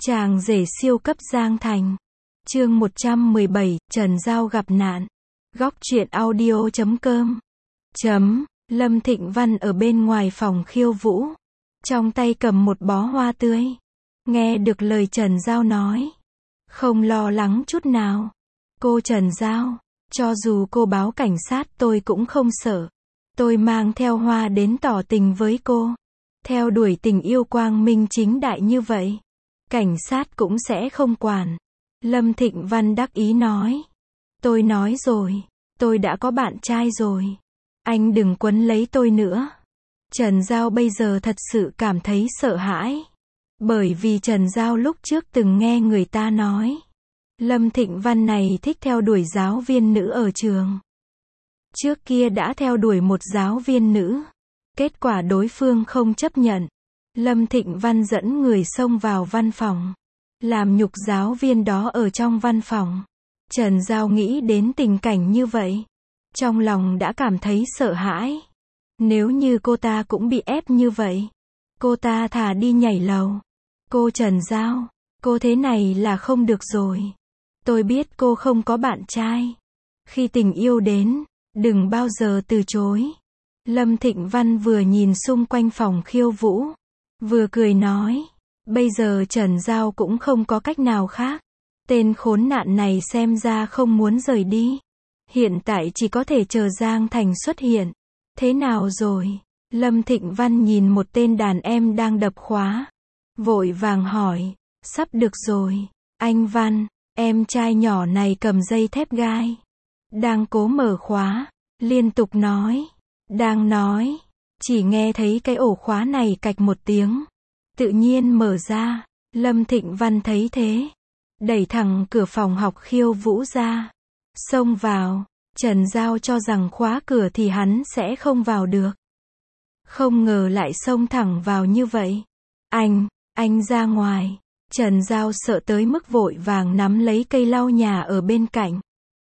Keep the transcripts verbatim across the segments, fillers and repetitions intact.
Chàng rể siêu cấp Giang Thành. Chương một trăm mười bảy, Trần Giao gặp nạn. Góc truyện audio chấm com. Chấm, Lâm Thịnh Văn ở bên ngoài phòng khiêu vũ. Trong tay cầm một bó hoa tươi. Nghe được lời Trần Giao nói. Không lo lắng chút nào. Cô Trần Giao, cho dù cô báo cảnh sát tôi cũng không sợ. Tôi mang theo hoa đến tỏ tình với cô. Theo đuổi tình yêu quang minh chính đại như vậy. Cảnh sát cũng sẽ không quản. Lâm Thịnh Văn đắc ý nói. Tôi nói rồi, tôi đã có bạn trai rồi. Anh đừng quấn lấy tôi nữa. Trần Giao bây giờ thật sự cảm thấy sợ hãi. Bởi vì Trần Giao lúc trước từng nghe người ta nói. Lâm Thịnh Văn này thích theo đuổi giáo viên nữ ở trường. Trước kia đã theo đuổi một giáo viên nữ. Kết quả đối phương không chấp nhận. Lâm Thịnh Văn dẫn người xông vào văn phòng. Làm nhục giáo viên đó ở trong văn phòng. Trần Giao nghĩ đến tình cảnh như vậy. Trong lòng đã cảm thấy sợ hãi. Nếu như cô ta cũng bị ép như vậy. Cô ta thà đi nhảy lầu. Cô Trần Giao, cô thế này là không được rồi. Tôi biết cô không có bạn trai. Khi tình yêu đến, đừng bao giờ từ chối. Lâm Thịnh Văn vừa nhìn xung quanh phòng khiêu vũ. Vừa cười nói. Bây giờ Trần Giao cũng không có cách nào khác. Tên khốn nạn này xem ra không muốn rời đi. Hiện tại chỉ có thể chờ Giang Thành xuất hiện. Thế nào rồi? Lâm Thịnh Văn nhìn một tên đàn em đang đập khóa. Vội vàng hỏi. Sắp được rồi. Anh Văn, em trai nhỏ này cầm dây thép gai. Đang cố mở khóa. Liên tục nói. Đang nói. Chỉ nghe thấy cái ổ khóa này cạch một tiếng. Tự nhiên mở ra. Lâm Thịnh Văn thấy thế. Đẩy thẳng cửa phòng học khiêu vũ ra. Xông vào. Trần Giao cho rằng khóa cửa thì hắn sẽ không vào được. Không ngờ lại xông thẳng vào như vậy. Anh, anh ra ngoài. Trần Giao sợ tới mức vội vàng nắm lấy cây lau nhà ở bên cạnh.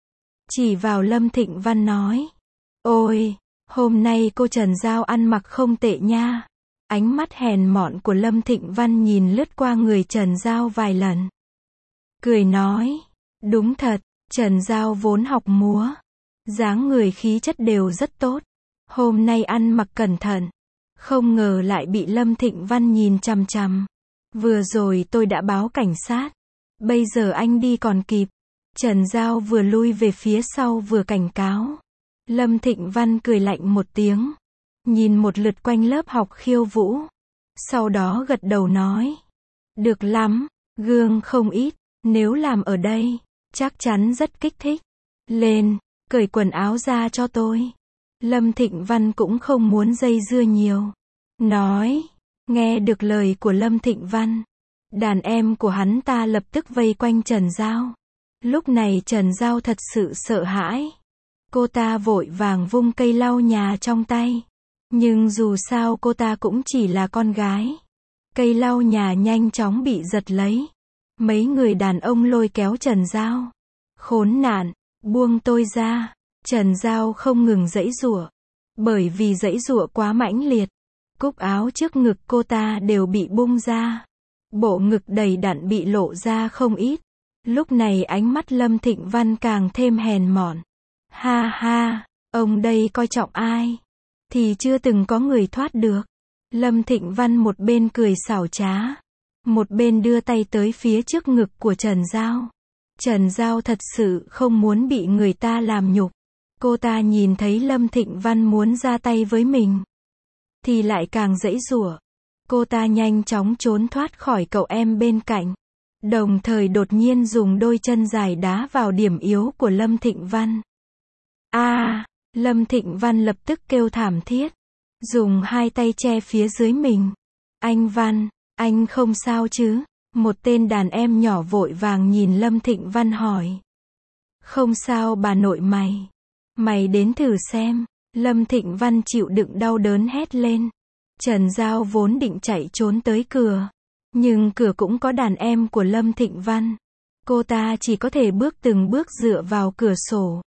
Chỉ vào Lâm Thịnh Văn nói. Ôi, hôm nay cô Trần Giao ăn mặc không tệ nha. Ánh mắt hèn mọn của Lâm Thịnh Văn nhìn lướt qua người Trần Giao vài lần. Cười nói. Đúng thật, Trần Giao vốn học múa. Dáng người khí chất đều rất tốt. Hôm nay ăn mặc cẩn thận. Không ngờ lại bị Lâm Thịnh Văn nhìn chằm chằm. Vừa rồi tôi đã báo cảnh sát. Bây giờ anh đi còn kịp. Trần Giao vừa lui về phía sau vừa cảnh cáo. Lâm Thịnh Văn cười lạnh một tiếng. Nhìn một lượt quanh lớp học khiêu vũ. Sau đó gật đầu nói. Được lắm, gương không ít. Nếu làm ở đây, chắc chắn rất kích thích. Lên, cởi quần áo ra cho tôi. Lâm Thịnh Văn cũng không muốn dây dưa nhiều. Nói, nghe được lời của Lâm Thịnh Văn. Đàn em của hắn ta lập tức vây quanh Trần Giao. Lúc này Trần Giao thật sự sợ hãi. Cô ta vội vàng vung cây lau nhà trong tay. Nhưng dù sao cô ta cũng chỉ là con gái. Cây lau nhà nhanh chóng bị giật lấy. Mấy người đàn ông lôi kéo Trần Giao. Khốn nạn, buông tôi ra. Trần Giao không ngừng giãy giụa. Bởi vì giãy giụa quá mãnh liệt. Cúc áo trước ngực cô ta đều bị bung ra. Bộ ngực đầy đặn bị lộ ra không ít. Lúc này ánh mắt Lâm Thịnh Văn càng thêm hèn mọn. Ha ha, ông đây coi trọng ai? Thì chưa từng có người thoát được. Lâm Thịnh Văn một bên cười xảo trá. Một bên đưa tay tới phía trước ngực của Trần Giao. Trần Giao thật sự không muốn bị người ta làm nhục. Cô ta nhìn thấy Lâm Thịnh Văn muốn ra tay với mình. Thì lại càng giãy giụa. Cô ta nhanh chóng trốn thoát khỏi cậu em bên cạnh. Đồng thời đột nhiên dùng đôi chân dài đá vào điểm yếu của Lâm Thịnh Văn. A, à, Lâm Thịnh Văn lập tức kêu thảm thiết. Dùng hai tay che phía dưới mình. Anh Văn, anh không sao chứ? Một tên đàn em nhỏ vội vàng nhìn Lâm Thịnh Văn hỏi. Không sao bà nội mày. Mày đến thử xem. Lâm Thịnh Văn chịu đựng đau đớn hét lên. Trần Giao vốn định chạy trốn tới cửa. Nhưng cửa cũng có đàn em của Lâm Thịnh Văn. Cô ta chỉ có thể bước từng bước dựa vào cửa sổ.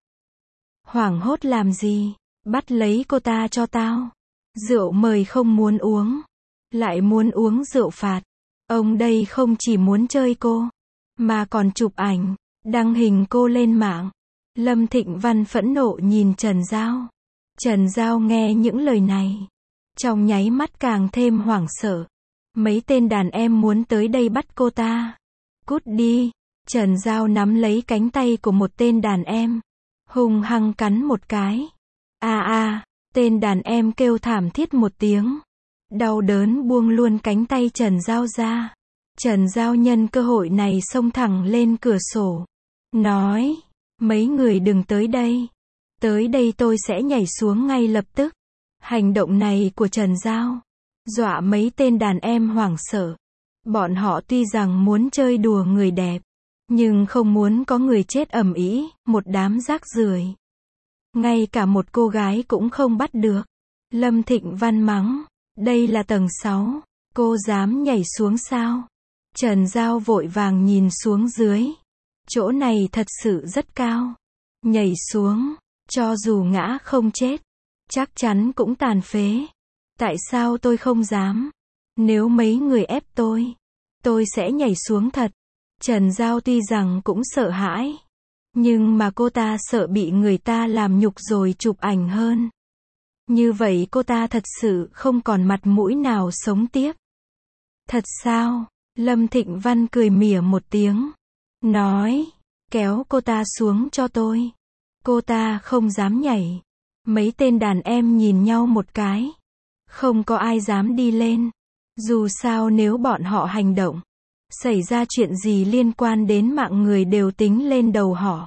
Hoảng hốt làm gì? Bắt lấy cô ta cho tao. Rượu mời không muốn uống. Lại muốn uống rượu phạt. Ông đây không chỉ muốn chơi cô, mà còn chụp ảnh, đăng hình cô lên mạng. Lâm Thịnh Văn phẫn nộ nhìn Trần Giao. Trần Giao nghe những lời này, trong nháy mắt càng thêm hoảng sợ. Mấy tên đàn em muốn tới đây bắt cô ta. Cút đi. Trần Giao nắm lấy cánh tay của một tên đàn em, hung hăng cắn một cái. A a, tên đàn em kêu thảm thiết một tiếng, đau đớn buông luôn cánh tay Trần Giao ra. Trần Giao nhân cơ hội này xông thẳng lên cửa sổ, nói, mấy người đừng tới đây. Tới đây tôi sẽ nhảy xuống ngay lập tức. Hành động này của Trần Giao dọa mấy tên đàn em hoảng sợ. Bọn họ tuy rằng muốn chơi đùa người đẹp, nhưng không muốn có người chết ầm ĩ, một đám rác rưởi. Ngay cả một cô gái cũng không bắt được. Lâm Thịnh Văn mắng, đây là tầng sáu, cô dám nhảy xuống sao? Trần Giao vội vàng nhìn xuống dưới. Chỗ này thật sự rất cao. Nhảy xuống, cho dù ngã không chết, chắc chắn cũng tàn phế. Tại sao tôi không dám? Nếu mấy người ép tôi, tôi sẽ nhảy xuống thật. Trần Giao tuy rằng cũng sợ hãi, nhưng mà cô ta sợ bị người ta làm nhục rồi chụp ảnh hơn. Như vậy cô ta thật sự không còn mặt mũi nào sống tiếp. Thật sao? Lâm Thịnh Văn cười mỉa một tiếng, nói, kéo cô ta xuống cho tôi. Cô ta không dám nhảy. Mấy tên đàn em nhìn nhau một cái. Không có ai dám đi lên. Dù sao nếu bọn họ hành động, xảy ra chuyện gì liên quan đến mạng người đều tính lên đầu họ.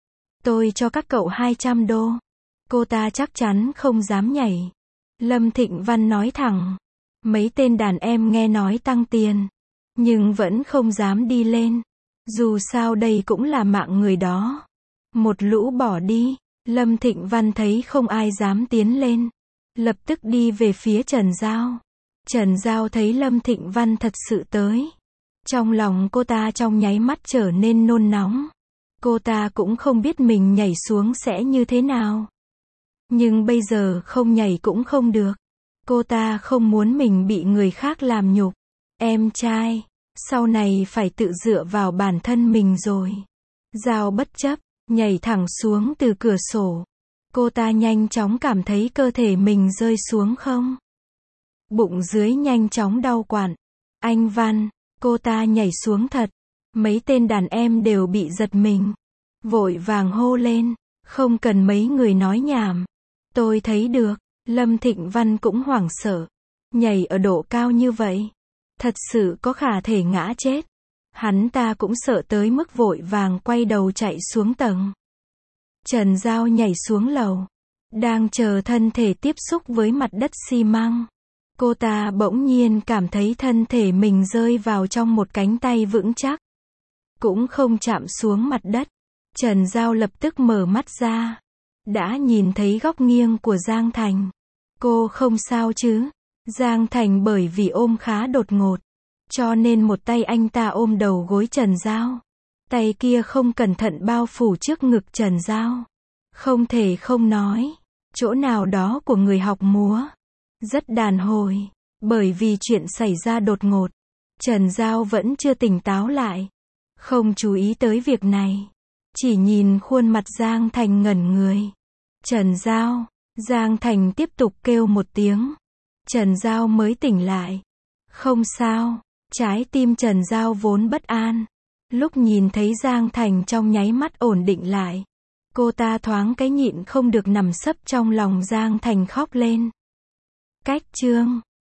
Tôi cho các cậu hai trăm đô. Cô ta chắc chắn không dám nhảy. Lâm Thịnh Văn nói thẳng. Mấy tên đàn em nghe nói tăng tiền, nhưng vẫn không dám đi lên. Dù sao đây cũng là mạng người đó. Một lũ bỏ đi. Lâm Thịnh Văn thấy không ai dám tiến lên, lập tức đi về phía Trần Giao. Trần Giao thấy Lâm Thịnh Văn thật sự tới, trong lòng cô ta trong nháy mắt trở nên nôn nóng. Cô ta cũng không biết mình nhảy xuống sẽ như thế nào. Nhưng bây giờ không nhảy cũng không được. Cô ta không muốn mình bị người khác làm nhục. Em trai, sau này phải tự dựa vào bản thân mình rồi. Giao bất chấp, nhảy thẳng xuống từ cửa sổ. Cô ta nhanh chóng cảm thấy cơ thể mình rơi xuống không. Bụng dưới nhanh chóng đau quặn. Anh Văn, cô ta nhảy xuống thật. Mấy tên đàn em đều bị giật mình, vội vàng hô lên, không cần mấy người nói nhảm. Tôi thấy được. Lâm Thịnh Văn cũng hoảng sợ. Nhảy ở độ cao như vậy, thật sự có khả thể ngã chết. Hắn ta cũng sợ tới mức vội vàng quay đầu chạy xuống tầng. Trần Giao nhảy xuống lầu, đang chờ thân thể tiếp xúc với mặt đất xi măng. Cô ta bỗng nhiên cảm thấy thân thể mình rơi vào trong một cánh tay vững chắc, cũng không chạm xuống mặt đất. Trần Giao lập tức mở mắt ra, đã nhìn thấy góc nghiêng của Giang Thành. Cô không sao chứ? Giang Thành bởi vì ôm khá đột ngột, cho nên một tay anh ta ôm đầu gối Trần Giao, tay kia không cẩn thận bao phủ trước ngực Trần Giao. Không thể không nói, chỗ nào đó của người học múa rất đàn hồi. Bởi vì chuyện xảy ra đột ngột, Trần Giao vẫn chưa tỉnh táo lại, không chú ý tới việc này, chỉ nhìn khuôn mặt Giang Thành ngẩn người. Trần Giao. Giang Thành tiếp tục kêu một tiếng. Trần Giao mới tỉnh lại. Không sao. Trái tim Trần Giao vốn bất an, lúc nhìn thấy Giang Thành trong nháy mắt ổn định lại, cô ta thoáng cái nhịn không được nằm sấp trong lòng Giang Thành khóc lên. Cách chương